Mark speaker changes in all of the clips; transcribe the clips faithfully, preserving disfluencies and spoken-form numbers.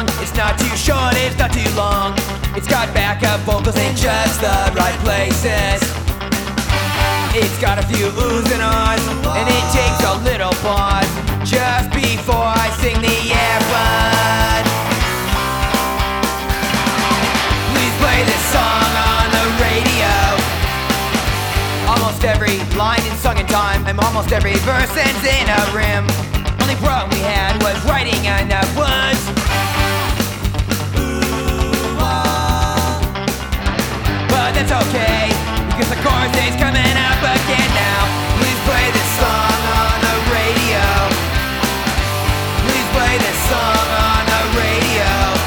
Speaker 1: song. It's not too short, it's not too long. It's got backup vocals in just the right places. It's got a few oohs and ahs, and it takes a little pause just before I sing the Airbud. Please play this song on the radio. Almost every line is sung in time, and almost every verse ends in a rim. Only problem we had was writing enough words. But that's okay, because the chorus is coming up again now. Please play this song on the radio. Please play this song on the radio.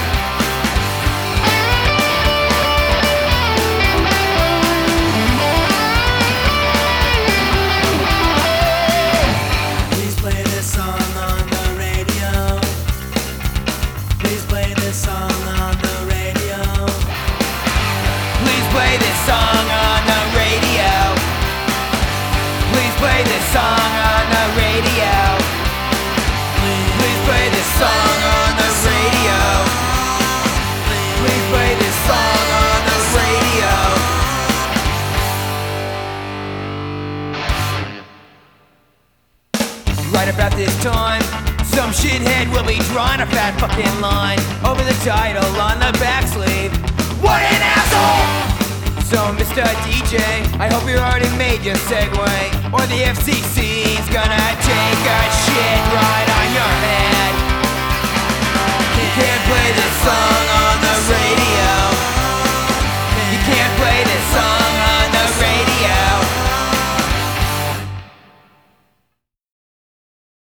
Speaker 2: Please play this song on the radio. Please play this song on the radio.
Speaker 1: Please play this song on the radio. Please play this song on the radio. Please play this song on the radio. Please play this song on the radio. Right about this time, some shithead will be drawing a fat fucking line over the title on the back sleeve. What an asshole! So Mister D J, I hope you already made your segue, or the F C C